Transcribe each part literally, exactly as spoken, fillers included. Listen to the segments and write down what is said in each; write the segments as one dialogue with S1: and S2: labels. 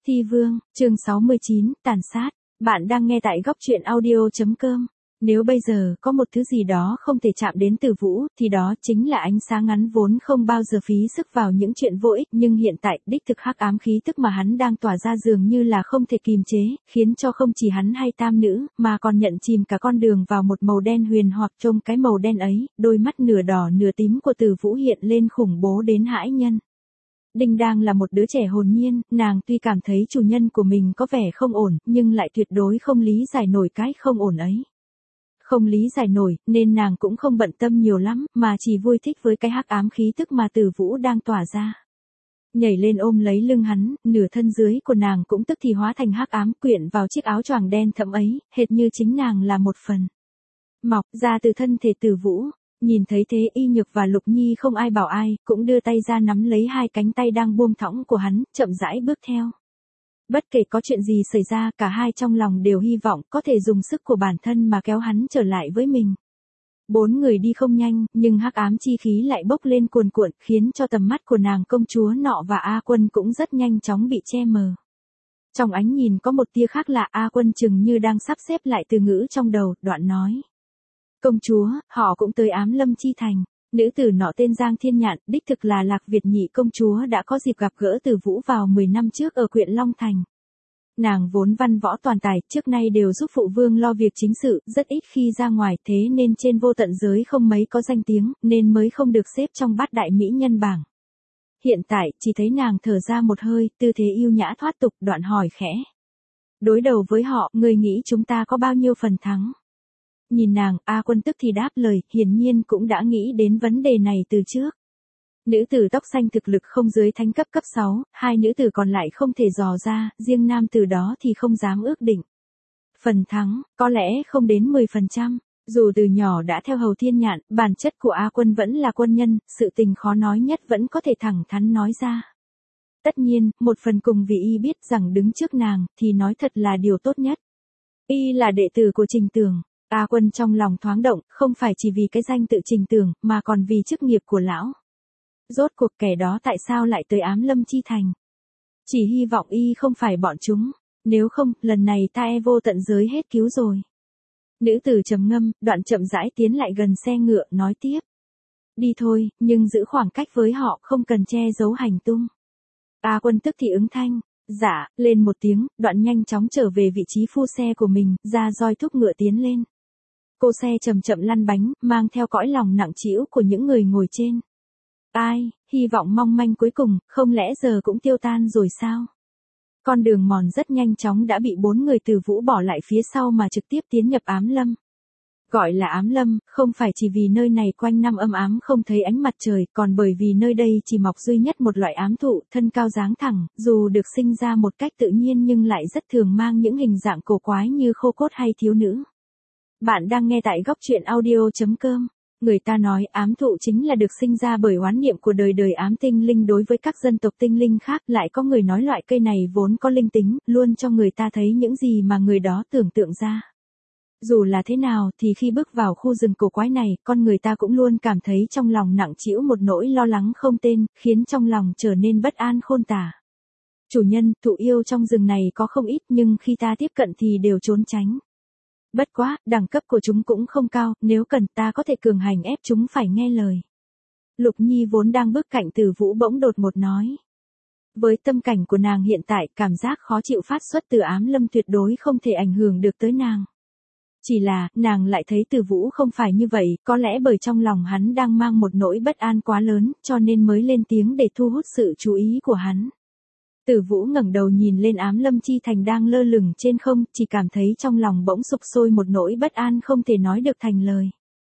S1: Thi Vương, chương sáu mươi chín, tàn sát. Bạn đang nghe tại góc truyện audio.com. Nếu bây giờ có một thứ gì đó không thể chạm đến Từ Vũ, thì đó chính là ánh sáng ngắn vốn không bao giờ phí sức vào những chuyện vô ích, nhưng hiện tại, đích thực hắc ám khí tức mà hắn đang tỏa ra dường như là không thể kìm chế, khiến cho không chỉ hắn hay tam nữ, mà còn nhận chìm cả con đường vào một màu đen huyền hoặc. Trong cái màu đen ấy, đôi mắt nửa đỏ nửa tím của Từ Vũ hiện lên khủng bố đến hãi nhân. Đinh đang là một đứa trẻ hồn nhiên, nàng tuy cảm thấy chủ nhân của mình có vẻ không ổn, nhưng lại tuyệt đối không lý giải nổi cái không ổn ấy. Không lý giải nổi, nên nàng cũng không bận tâm nhiều lắm, mà chỉ vui thích với cái hắc ám khí tức mà Từ Vũ đang tỏa ra. Nhảy lên ôm lấy lưng hắn, nửa thân dưới của nàng cũng tức thì hóa thành hắc ám quyện vào chiếc áo choàng đen thẫm ấy, hệt như chính nàng là một phần mọc ra từ thân thể Từ Vũ. Nhìn thấy thế Y Nhược và Lục Nhi không ai bảo ai, cũng đưa tay ra nắm lấy hai cánh tay đang buông thõng của hắn, chậm rãi bước theo. Bất kể có chuyện gì xảy ra, cả hai trong lòng đều hy vọng có thể dùng sức của bản thân mà kéo hắn trở lại với mình. Bốn người đi không nhanh, nhưng hắc ám chi khí lại bốc lên cuồn cuộn, khiến cho tầm mắt của nàng công chúa nọ và A Quân cũng rất nhanh chóng bị che mờ. Trong ánh nhìn có một tia khác lạ, A Quân chừng như đang sắp xếp lại từ ngữ trong đầu, đoạn nói. Công chúa, họ cũng tới Ám Lâm Chi Thành. Nữ tử nọ tên Giang Thiên Nhạn, đích thực là Lạc Việt Nhị công chúa đã có dịp gặp gỡ Từ Vũ vào mười năm trước ở huyện Long Thành. Nàng vốn văn võ toàn tài, trước nay đều giúp phụ vương lo việc chính sự, rất ít khi ra ngoài, thế nên trên vô tận giới không mấy có danh tiếng, nên mới không được xếp trong bát đại mỹ nhân bảng. Hiện tại, chỉ thấy nàng thở ra một hơi, tư thế yêu nhã thoát tục, đoạn hỏi khẽ. Đối đầu với họ, người nghĩ chúng ta có bao nhiêu phần thắng? Nhìn nàng, A Quân tức thì đáp lời, hiển nhiên cũng đã nghĩ đến vấn đề này từ trước. Nữ tử tóc xanh thực lực không dưới thánh cấp cấp sáu, hai nữ tử còn lại không thể dò ra, riêng nam tử đó thì không dám ước định. Phần thắng, có lẽ không đến mười phần trăm. Dù từ nhỏ đã theo Hầu Thiên Nhạn, bản chất của A Quân vẫn là quân nhân, sự tình khó nói nhất vẫn có thể thẳng thắn nói ra. Tất nhiên, một phần cùng vì y biết rằng đứng trước nàng, thì nói thật là điều tốt nhất. Y là đệ tử của Trình Tường. A Quân trong lòng thoáng động, không phải chỉ vì cái danh tự Trình Tường, mà còn vì chức nghiệp của lão. Rốt cuộc kẻ đó tại sao lại tới Ám Lâm Chi Thành? Chỉ hy vọng y không phải bọn chúng, nếu không, lần này ta e vô tận giới hết cứu rồi. Nữ tử trầm ngâm, đoạn chậm rãi tiến lại gần xe ngựa, nói tiếp. Đi thôi, nhưng giữ khoảng cách với họ, không cần che giấu hành tung. A Quân tức thì ứng thanh. Dạ, lên một tiếng, đoạn nhanh chóng trở về vị trí phu xe của mình, ra roi thúc ngựa tiến lên. Cô xe chậm chậm lăn bánh, mang theo cõi lòng nặng trĩu của những người ngồi trên. Ai, hy vọng mong manh cuối cùng, không lẽ giờ cũng tiêu tan rồi sao? Con đường mòn rất nhanh chóng đã bị bốn người Từ Vũ bỏ lại phía sau mà trực tiếp tiến nhập Ám Lâm. Gọi là Ám Lâm, không phải chỉ vì nơi này quanh năm âm ám không thấy ánh mặt trời, còn bởi vì nơi đây chỉ mọc duy nhất một loại ám thụ, thân cao dáng thẳng, dù được sinh ra một cách tự nhiên nhưng lại rất thường mang những hình dạng cổ quái như khô cốt hay thiếu nữ. Bạn đang nghe tại góc truyện audio.com. Người ta nói ám thụ chính là được sinh ra bởi oán niệm của đời đời ám tinh linh đối với các dân tộc tinh linh khác, lại có người nói loại cây này vốn có linh tính, luôn cho người ta thấy những gì mà người đó tưởng tượng ra. Dù là thế nào thì khi bước vào khu rừng cổ quái này, con người ta cũng luôn cảm thấy trong lòng nặng trĩu một nỗi lo lắng không tên, khiến trong lòng trở nên bất an khôn tả. Chủ nhân, thụ yêu trong rừng này có không ít nhưng khi ta tiếp cận thì đều trốn tránh. Bất quá, đẳng cấp của chúng cũng không cao, nếu cần ta có thể cường hành ép chúng phải nghe lời. Lục Nhi vốn đang bước cạnh Từ Vũ bỗng đột một nói. Với tâm cảnh của nàng hiện tại, cảm giác khó chịu phát xuất từ Ám Lâm tuyệt đối không thể ảnh hưởng được tới nàng. Chỉ là, nàng lại thấy Từ Vũ không phải như vậy, có lẽ bởi trong lòng hắn đang mang một nỗi bất an quá lớn, cho nên mới lên tiếng để thu hút sự chú ý của hắn. Từ Vũ ngẩng đầu nhìn lên Ám Lâm Chi Thành đang lơ lửng trên không, chỉ cảm thấy trong lòng bỗng sục sôi một nỗi bất an không thể nói được thành lời.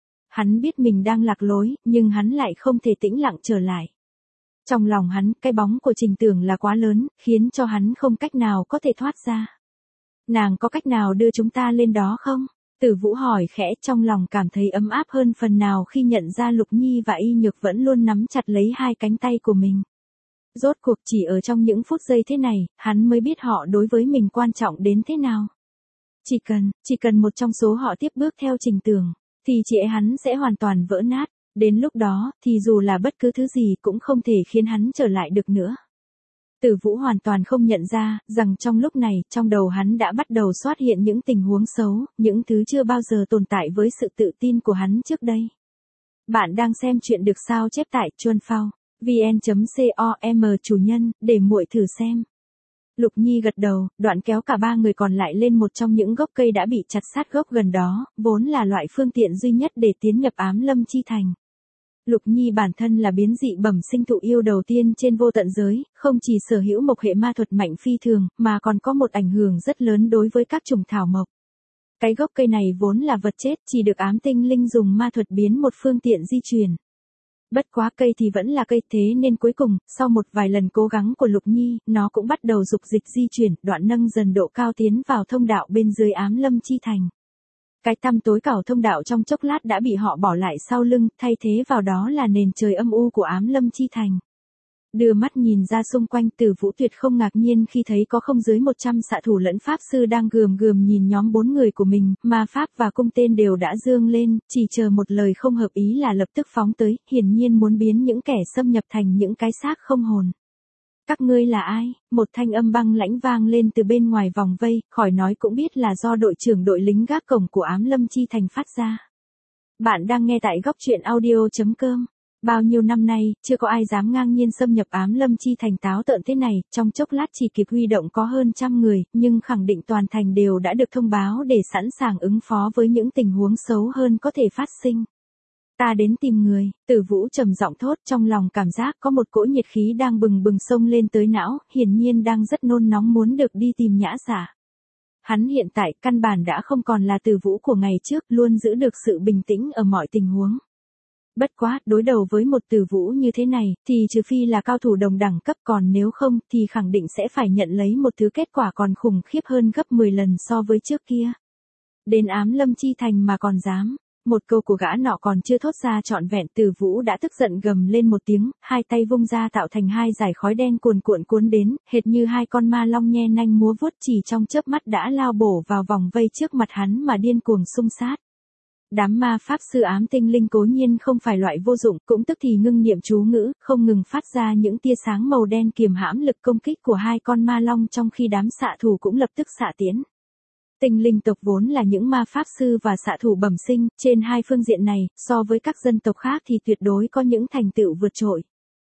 S1: Hắn biết mình đang lạc lối, nhưng hắn lại không thể tĩnh lặng trở lại. Trong lòng hắn, cái bóng của Trình Tường là quá lớn, khiến cho hắn không cách nào có thể thoát ra. Nàng có cách nào đưa chúng ta lên đó không? Từ Vũ hỏi khẽ, trong lòng cảm thấy ấm áp hơn phần nào khi nhận ra Lục Nhi và Y Nhược vẫn luôn nắm chặt lấy hai cánh tay của mình. Rốt cuộc chỉ ở trong những phút giây thế này, hắn mới biết họ đối với mình quan trọng đến thế nào. Chỉ cần, chỉ cần một trong số họ tiếp bước theo Trình Tường, thì chị ấy hắn sẽ hoàn toàn vỡ nát. Đến lúc đó, thì dù là bất cứ thứ gì cũng không thể khiến hắn trở lại được nữa. Từ Vũ hoàn toàn không nhận ra, rằng trong lúc này, trong đầu hắn đã bắt đầu xuất hiện những tình huống xấu, những thứ chưa bao giờ tồn tại với sự tự tin của hắn trước đây. Bạn đang xem chuyện được sao chép tại chuan phao vn chấm com chủ nhân, để muội thử xem. Lục Nhi gật đầu, đoạn kéo cả ba người còn lại lên một trong những gốc cây đã bị chặt sát gốc gần đó, vốn là loại phương tiện duy nhất để tiến nhập Ám Lâm Chi Thành. Lục Nhi bản thân là biến dị bẩm sinh thụ yêu đầu tiên trên vô tận giới, không chỉ sở hữu mộc hệ ma thuật mạnh phi thường, mà còn có một ảnh hưởng rất lớn đối với các chủng thảo mộc. Cái gốc cây này vốn là vật chết, chỉ được ám tinh linh dùng ma thuật biến một phương tiện di chuyển. Bất quá cây thì vẫn là cây, thế nên cuối cùng, sau một vài lần cố gắng của Lục Nhi, nó cũng bắt đầu dục dịch di chuyển, đoạn nâng dần độ cao tiến vào thông đạo bên dưới Ám Lâm Chi Thành. Cái tăm tối cảo thông đạo trong chốc lát đã bị họ bỏ lại sau lưng, thay thế vào đó là nền trời âm u của Ám Lâm Chi Thành. Đưa mắt nhìn ra xung quanh, Từ Vũ tuyệt không ngạc nhiên khi thấy có không dưới một trăm xạ thủ lẫn pháp sư đang gườm gườm nhìn nhóm bốn người của mình, ma pháp và cung tên đều đã dương lên, chỉ chờ một lời không hợp ý là lập tức phóng tới, hiển nhiên muốn biến những kẻ xâm nhập thành những cái xác không hồn. Các ngươi là ai? Một thanh âm băng lãnh vang lên từ bên ngoài vòng vây, khỏi nói cũng biết là do đội trưởng đội lính gác cổng của Ám Lâm Chi Thành phát ra. Bạn đang nghe tại góc truyện audio chấm com. Bao nhiêu năm nay, chưa có ai dám ngang nhiên xâm nhập Ám Lâm Chi Thành táo tợn thế này, trong chốc lát chỉ kịp huy động có hơn trăm người, nhưng khẳng định toàn thành đều đã được thông báo để sẵn sàng ứng phó với những tình huống xấu hơn có thể phát sinh. Ta đến tìm người, Tử Vũ trầm giọng thốt, trong lòng cảm giác có một cỗ nhiệt khí đang bừng bừng xông lên tới não, hiển nhiên đang rất nôn nóng muốn được đi tìm Nhã Giả. Hắn hiện tại căn bản đã không còn là Tử Vũ của ngày trước, luôn giữ được sự bình tĩnh ở mọi tình huống. Bất quá, đối đầu với một Tử Vũ như thế này, thì trừ phi là cao thủ đồng đẳng cấp, còn nếu không, thì khẳng định sẽ phải nhận lấy một thứ kết quả còn khủng khiếp hơn gấp mười lần so với trước kia. Đến Ám Lâm Chi Thành mà còn dám. Một câu của gã nọ còn chưa thốt ra trọn vẹn, Tử Vũ đã tức giận gầm lên một tiếng, hai tay vung ra tạo thành hai dải khói đen cuồn cuộn cuốn đến, hệt như hai con ma long nhe nanh múa vuốt, chỉ trong chớp mắt đã lao bổ vào vòng vây trước mặt hắn mà điên cuồng xung sát. Đám ma pháp sư ám tinh linh cố nhiên không phải loại vô dụng, cũng tức thì ngưng niệm chú ngữ, không ngừng phát ra những tia sáng màu đen kiềm hãm lực công kích của hai con ma long, trong khi đám xạ thủ cũng lập tức xạ tiến. Tinh linh tộc vốn là những ma pháp sư và xạ thủ bẩm sinh, trên hai phương diện này, so với các dân tộc khác thì tuyệt đối có những thành tựu vượt trội.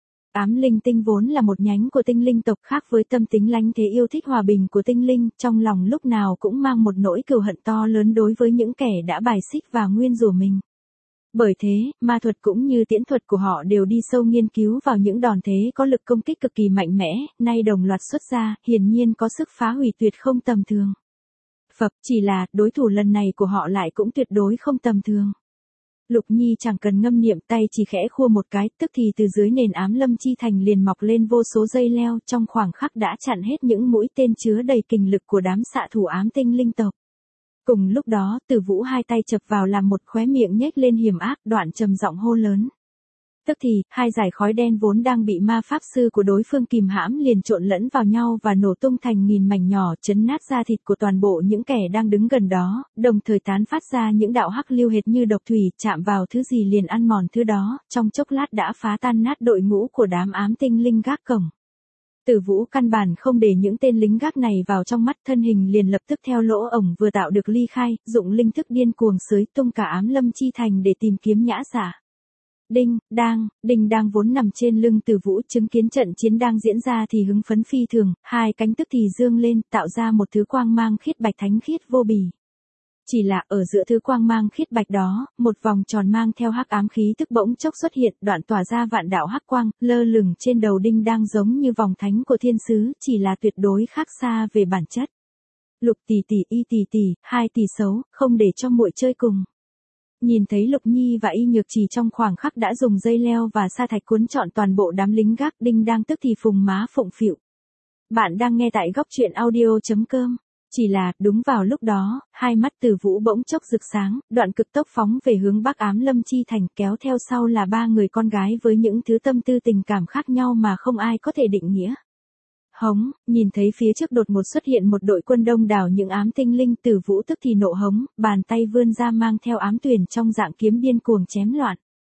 S1: Ám linh tinh vốn là một nhánh của tinh linh tộc, khác với tâm tính lánh thế yêu thích hòa bình của tinh linh, trong lòng lúc nào cũng mang một nỗi cừu hận to lớn đối với những kẻ đã bài xích và nguyên rủa mình. Bởi thế, ma thuật cũng như tiễn thuật của họ đều đi sâu nghiên cứu vào những đòn thế có lực công kích cực kỳ mạnh mẽ, nay đồng loạt xuất ra, hiển nhiên có sức phá hủy tuyệt không tầm thường. Phật, chỉ là, đối thủ lần này của họ lại cũng tuyệt đối không tầm thường. Lục Nhi chẳng cần ngâm niệm, tay chỉ khẽ khua một cái, tức thì từ dưới nền Ám Lâm Chi Thành liền mọc lên vô số dây leo, trong khoảng khắc đã chặn hết những mũi tên chứa đầy kình lực của đám xạ thủ ám tinh linh tộc. Cùng lúc đó, Tử Vũ hai tay chập vào làm một, khóe miệng nhếch lên hiểm ác, đoạn trầm giọng hô lớn. Tức thì, hai dải khói đen vốn đang bị ma pháp sư của đối phương kìm hãm liền trộn lẫn vào nhau và nổ tung thành nghìn mảnh nhỏ, chấn nát da thịt của toàn bộ những kẻ đang đứng gần đó, đồng thời tán phát ra những đạo hắc lưu hệt như độc thủy, chạm vào thứ gì liền ăn mòn thứ đó, trong chốc lát đã phá tan nát đội ngũ của đám ám tinh linh gác cổng. Tử Vũ căn bản không để những tên lính gác này vào trong mắt, thân hình liền lập tức theo lỗ ổng vừa tạo được ly khai, dụng linh thức điên cuồng xới tung cả Ám Lâm Chi Thành để tìm kiếm Nhã Giả. Đinh, đang, Đinh đang vốn nằm trên lưng Tử Vũ, chứng kiến trận chiến đang diễn ra thì hứng phấn phi thường, hai cánh tức thì dương lên, tạo ra một thứ quang mang khiết bạch thánh khiết vô bì. Chỉ là ở giữa thứ quang mang khiết bạch đó, một vòng tròn mang theo hắc ám khí tức bỗng chốc xuất hiện, đoạn tỏa ra vạn đạo hắc quang, lơ lửng trên đầu Đinh đang giống như vòng thánh của thiên sứ, chỉ là tuyệt đối khác xa về bản chất. Lục tỷ tỷ, y tỷ tỷ, hai tỷ xấu, không để cho muội chơi cùng. Nhìn thấy Lục Nhi và Y Nhược Trì trong khoảng khắc đã dùng dây leo và sa thạch cuốn trọn toàn bộ đám lính gác, Đinh đang tức thì phùng má phụng phịu. Bạn đang nghe tại góc truyện audio chấm com. Chỉ là, đúng vào lúc đó, hai mắt Tử Vũ bỗng chốc rực sáng, đoạn cực tốc phóng về hướng Bắc Ám Lâm Chi Thành, kéo theo sau là ba người con gái với những thứ tâm tư tình cảm khác nhau mà không ai có thể định nghĩa. Hống, nhìn thấy phía trước đột ngột xuất hiện một đội quân đông đảo những ám tinh linh, Tử Vũ tức thì nộ hống, bàn tay vươn ra mang theo ám tuyển trong dạng kiếm điên cuồng chém loạn.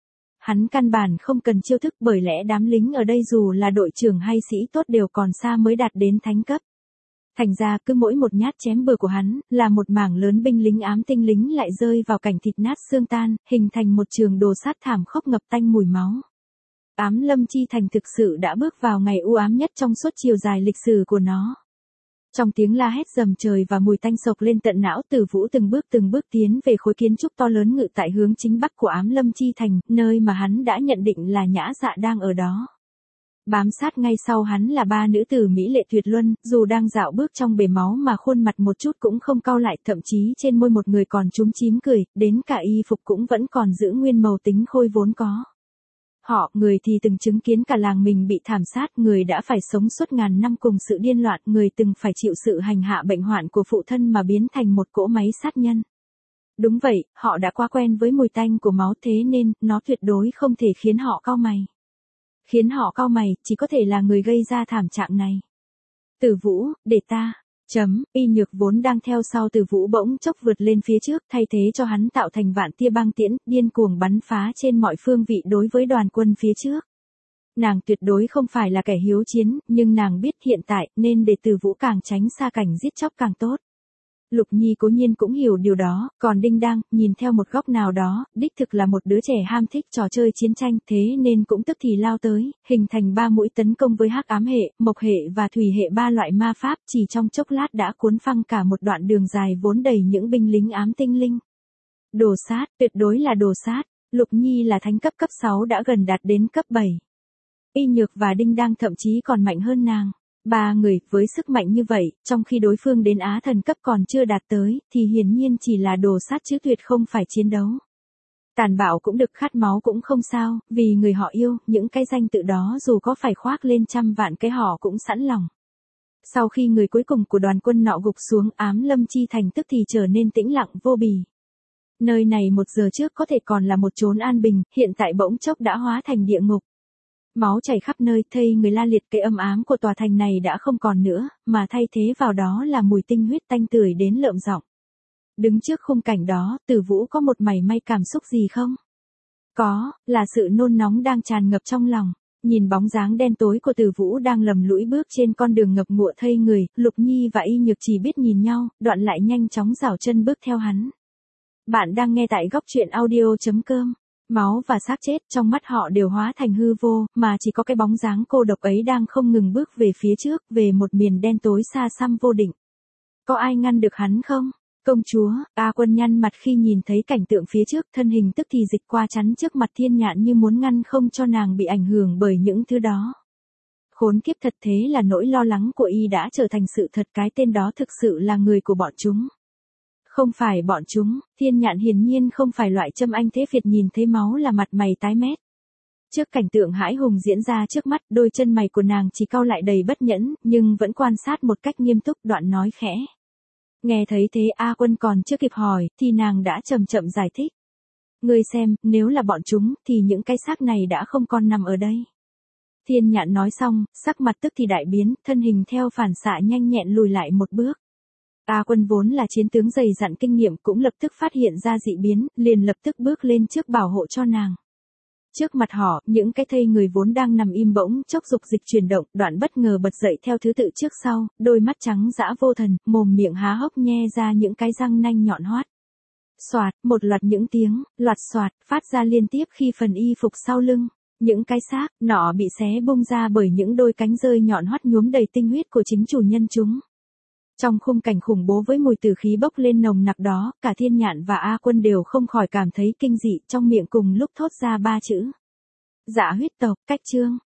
S1: hắn căn bản không cần chiêu thức bởi lẽ đám lính ở đây dù là đội trưởng hay sĩ tốt đều còn xa mới đạt đến thánh cấp. Thành ra cứ mỗi một nhát chém bừa của hắn là một mảng lớn binh lính ám tinh lính lại rơi vào cảnh thịt nát xương tan, hình thành một trường đồ sát thảm khốc ngập tanh mùi máu. Ám Lâm Chi Thành thực sự đã bước vào ngày u ám nhất trong suốt chiều dài lịch sử của nó. Trong tiếng la hét rầm trời và mùi tanh sộc lên tận não, Tử Vũ từng bước từng bước tiến về khối kiến trúc to lớn ngự tại hướng chính bắc của Ám Lâm Chi Thành, nơi mà hắn đã nhận định là Nhã Dạ đang ở đó. Bám sát ngay sau hắn là ba nữ tử mỹ lệ tuyệt luân, dù đang dạo bước trong bể máu mà khuôn mặt một chút cũng không cau lại, thậm chí trên môi một người còn chúm chím cười, đến cả y phục cũng vẫn còn giữ nguyên màu tính khôi vốn có. Họ, người thì từng chứng kiến cả làng mình bị thảm sát, người đã phải sống suốt ngàn năm cùng sự điên loạn, người từng phải chịu sự hành hạ bệnh hoạn của phụ thân mà biến thành một cỗ máy sát nhân. Đúng vậy, họ đã quá quen với mùi tanh của máu thế nên, nó tuyệt đối không thể khiến họ cau mày. Khiến họ cau mày, chỉ có thể là người gây ra thảm trạng này. Tử Vũ, để ta. Chấm, Y Nhược vốn đang theo sau Tử Vũ bỗng chốc vượt lên phía trước, thay thế cho hắn tạo thành vạn tia băng tiễn, điên cuồng bắn phá trên mọi phương vị đối với đoàn quân phía trước. Nàng tuyệt đối không phải là kẻ hiếu chiến, nhưng nàng biết hiện tại nên để Tử Vũ càng tránh xa cảnh giết chóc càng tốt. Lục Nhi cố nhiên cũng hiểu điều đó, còn Đinh Đang, nhìn theo một góc nào đó, đích thực là một đứa trẻ ham thích trò chơi chiến tranh, thế nên cũng tức thì lao tới, hình thành ba mũi tấn công với hắc ám hệ, mộc hệ và thủy hệ ba loại ma pháp, chỉ trong chốc lát đã cuốn phăng cả một đoạn đường dài vốn đầy những binh lính ám tinh linh. Đồ sát, tuyệt đối là đồ sát, Lục Nhi là thánh cấp cấp sáu đã gần đạt đến cấp bảy. Y Nhược và Đinh Đang thậm chí còn mạnh hơn nàng. Ba người, với sức mạnh như vậy, trong khi đối phương đến Á thần cấp còn chưa đạt tới, thì hiển nhiên chỉ là đồ sát chứ tuyệt không phải chiến đấu. Tàn bạo cũng được, khát máu cũng không sao, vì người họ yêu, những cái danh tự đó dù có phải khoác lên trăm vạn cái họ cũng sẵn lòng. Sau khi người cuối cùng của đoàn quân nọ gục xuống, Ám Lâm Chi Thành tức thì trở nên tĩnh lặng vô bì. Nơi này một giờ trước có thể còn là một chốn an bình, hiện tại bỗng chốc đã hóa thành địa ngục. Máu chảy khắp nơi, thây người la liệt, cái âm ám của tòa thành này đã không còn nữa, mà thay thế vào đó là mùi tinh huyết tanh tưởi đến lợm giọng. Đứng trước khung cảnh đó, Tử Vũ có một mảy may cảm xúc gì không? Có, là sự nôn nóng đang tràn ngập trong lòng. Nhìn bóng dáng đen tối của Tử Vũ đang lầm lũi bước trên con đường ngập ngụa thây người, Lục Nhi và Y Nhược chỉ biết nhìn nhau, đoạn lại nhanh chóng rảo chân bước theo hắn. Bạn đang nghe tại góc truyện audio chấm com. Máu và xác chết trong mắt họ đều hóa thành hư vô, mà chỉ có cái bóng dáng cô độc ấy đang không ngừng bước về phía trước, về một miền đen tối xa xăm vô định. Có ai ngăn được hắn không? Công chúa, A Quân nhăn mặt khi nhìn thấy cảnh tượng phía trước, thân hình tức thì dịch qua chắn trước mặt Thiên Nhạn như muốn ngăn không cho nàng bị ảnh hưởng bởi những thứ đó. Khốn kiếp thật, thế là nỗi lo lắng của y đã trở thành sự thật, cái tên đó thực sự là người của bọn chúng. Không phải bọn chúng, Thiên Nhạn hiển nhiên không phải loại châm anh thế Việt nhìn thấy máu là mặt mày tái mét. Trước cảnh tượng hãi hùng diễn ra trước mắt, đôi chân mày của nàng chỉ cau lại đầy bất nhẫn, nhưng vẫn quan sát một cách nghiêm túc, đoạn nói khẽ. Nghe thấy thế A Quân còn chưa kịp hỏi, thì nàng đã chậm chậm giải thích. Ngươi xem, nếu là bọn chúng, thì những cái xác này đã không còn nằm ở đây. Thiên Nhạn nói xong, sắc mặt tức thì đại biến, thân hình theo phản xạ nhanh nhẹn lùi lại một bước. A Quân vốn là chiến tướng dày dặn kinh nghiệm cũng lập tức phát hiện ra dị biến, liền lập tức bước lên trước bảo hộ cho nàng. Trước mặt họ, những cái thây người vốn đang nằm im bỗng chốc dục dịch chuyển động, đoạn bất ngờ bật dậy theo thứ tự trước sau, đôi mắt trắng dã vô thần, mồm miệng há hốc nhe ra những cái răng nanh nhọn hoắt. Soạt, một loạt những tiếng, loạt soạt, phát ra liên tiếp khi phần y phục sau lưng. Những cái xác, nọ bị xé bung ra bởi những đôi cánh rơi nhọn hoắt nhuốm đầy tinh huyết của chính chủ nhân chúng. Trong khung cảnh khủng bố với mùi tử khí bốc lên nồng nặc đó, cả Thiên Nhạn và A Quân đều không khỏi cảm thấy kinh dị, trong miệng cùng lúc thốt ra ba chữ. Dạ huyết tộc, cách chương.